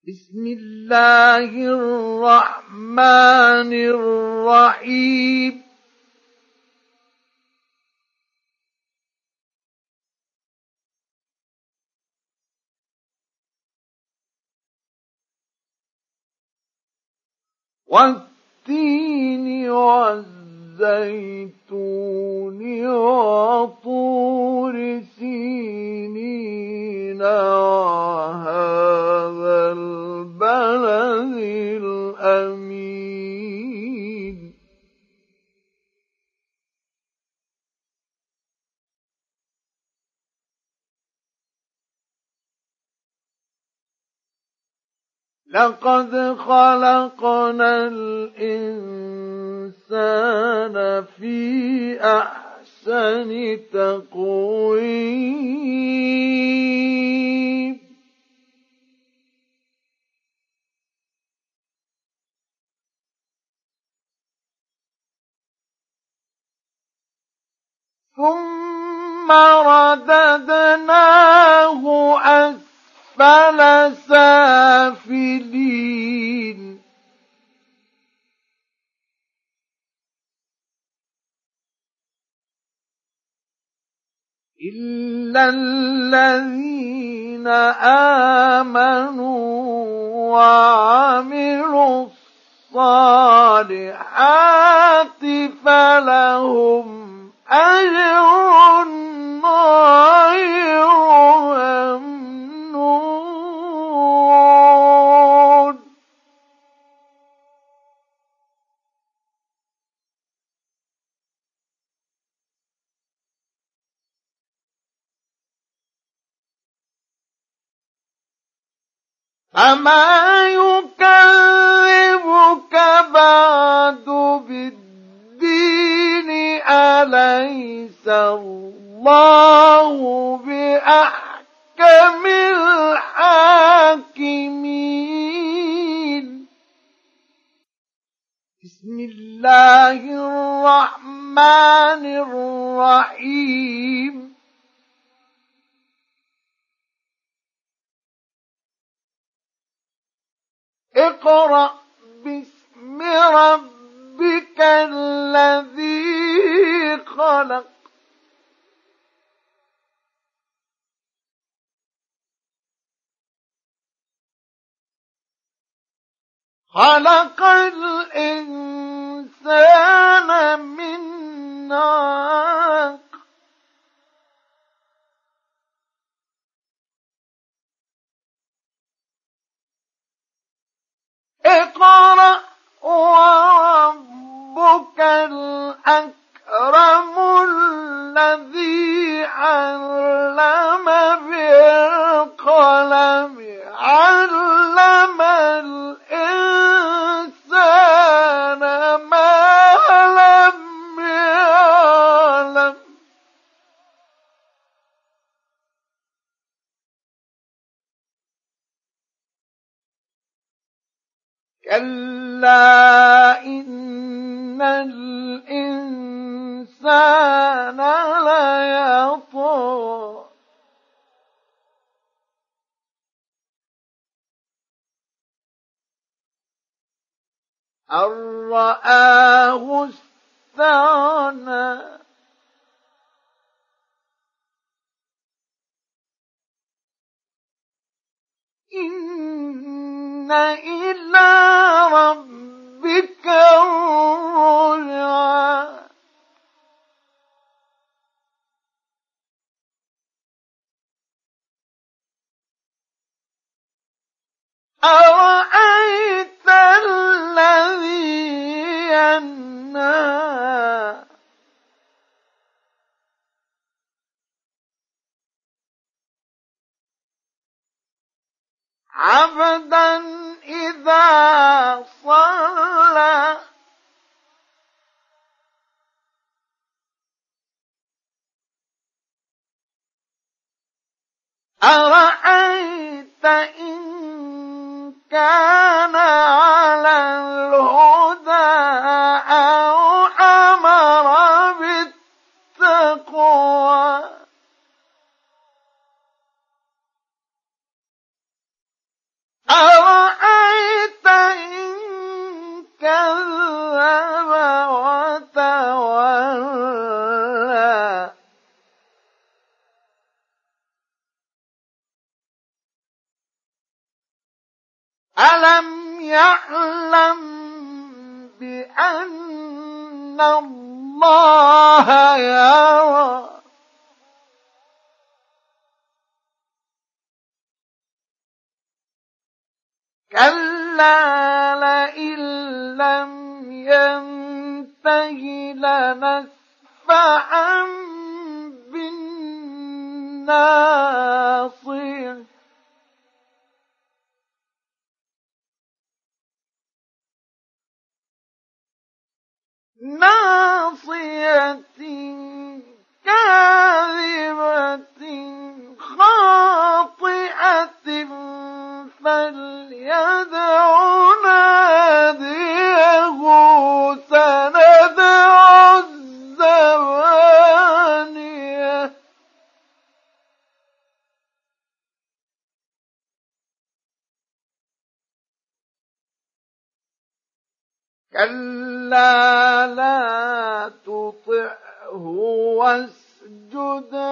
بسم الله الرحمن الرحيم والتين والزيتون وطور سينين وهذا البلد الأمين لقد خلقنا الإنسان في أحسن تقويم ثم رددناه أسفل سافلين إلا الذين آمنوا وعملوا الصالحات فلهم أجر غير ممنون فما يكذبك بعد بالدين أليس الله بأحكم الحاكمين بسم الله الرحمن الرحيم اقرأ باسم ربك الذي خلق خلق الإنسان من علق اقرأ وربك الأكرم الذي علم بالقلم علم الإنسان ما لم يعلم كلا إن الإنسان ليطغى أن رآه استغنى إن إلى ربك الرجعى أرأيت الذي ينهى عبدا إذا صلى أرأيت إن كان على الهدى أو أمر بالتقوى أرأيت ألم يعلم بأن الله يرى كلا لئن لم ينته لنسفعا بالناصية ناصية كاذبة خاطئة فليدع ناديه سندع الزبانية كلا لا تطعه واسجد